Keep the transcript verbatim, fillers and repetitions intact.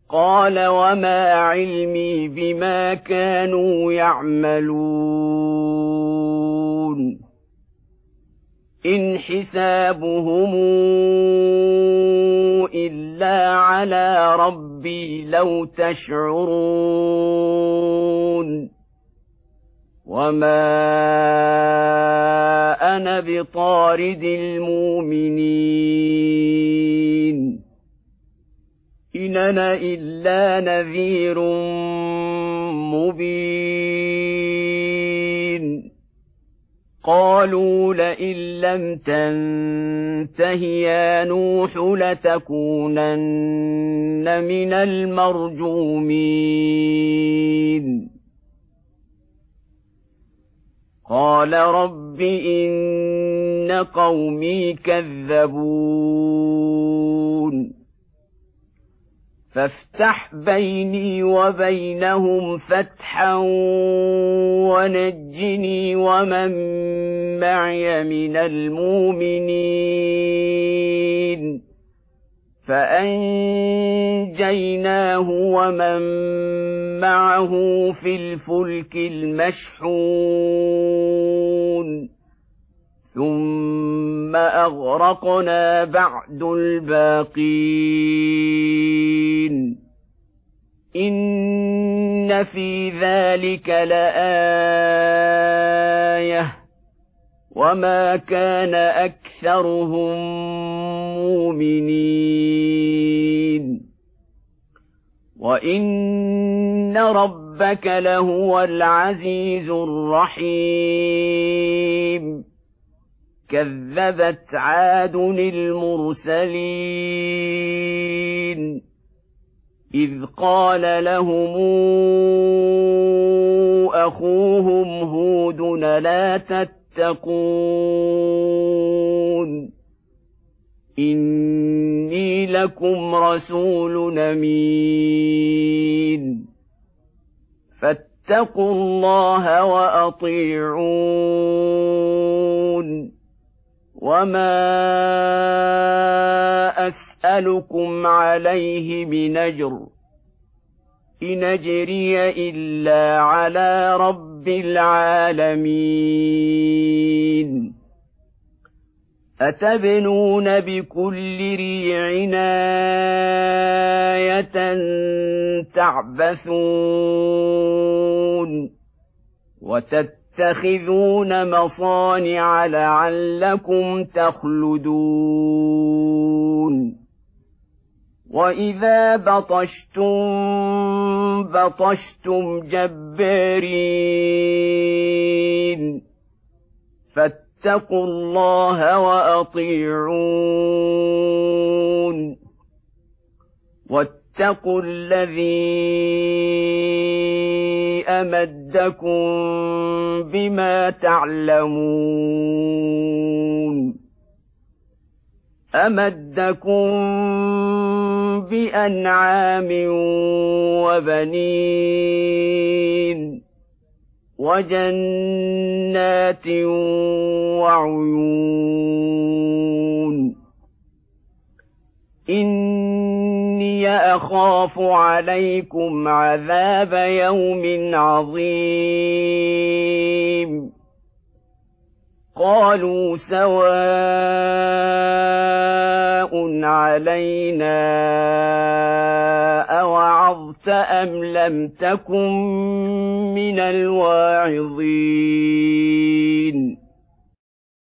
قال وما علمي بما كانوا يعملون إن حسابهم إلا على ربي لو تشعرون وما أنا بطارد المؤمنين إن أنا إلا نذير مبين قالوا لئن لم تنته يا نوح لتكونن من المرجومين قال رب إن قومي كذبون فافتح بيني وبينهم فتحا ونجني ومن معي من المؤمنين فأنجيناه ومن معه في الفلك المشحون ثم أغرقنا بعد الباقين إن في ذلك لآية وما كان أكثرهم مؤمنين وإن ربك لهو العزيز الرحيم كذبت عاد المرسلين إذ قال لهم أخوهم هود لا تتقون إني لكم رسول أمين فاتقوا الله وأطيعون وما أسألكم عليه من أجر إن أجري إلا على رب العالمين أتبنون بكل ريع آية تعبثون وتتخذون مصانع لعلكم تخلدون وإذا بطشتم بطشتم جبارين فاتقوا الله وأطيعون واتقوا الذي أمدكم بما تعلمون أمدكم بأنعام وبنين وجنات وعيون إني أخاف عليكم عذاب يوم عظيم قالوا سواء علينا أوعظت أم لم تكن من الواعظين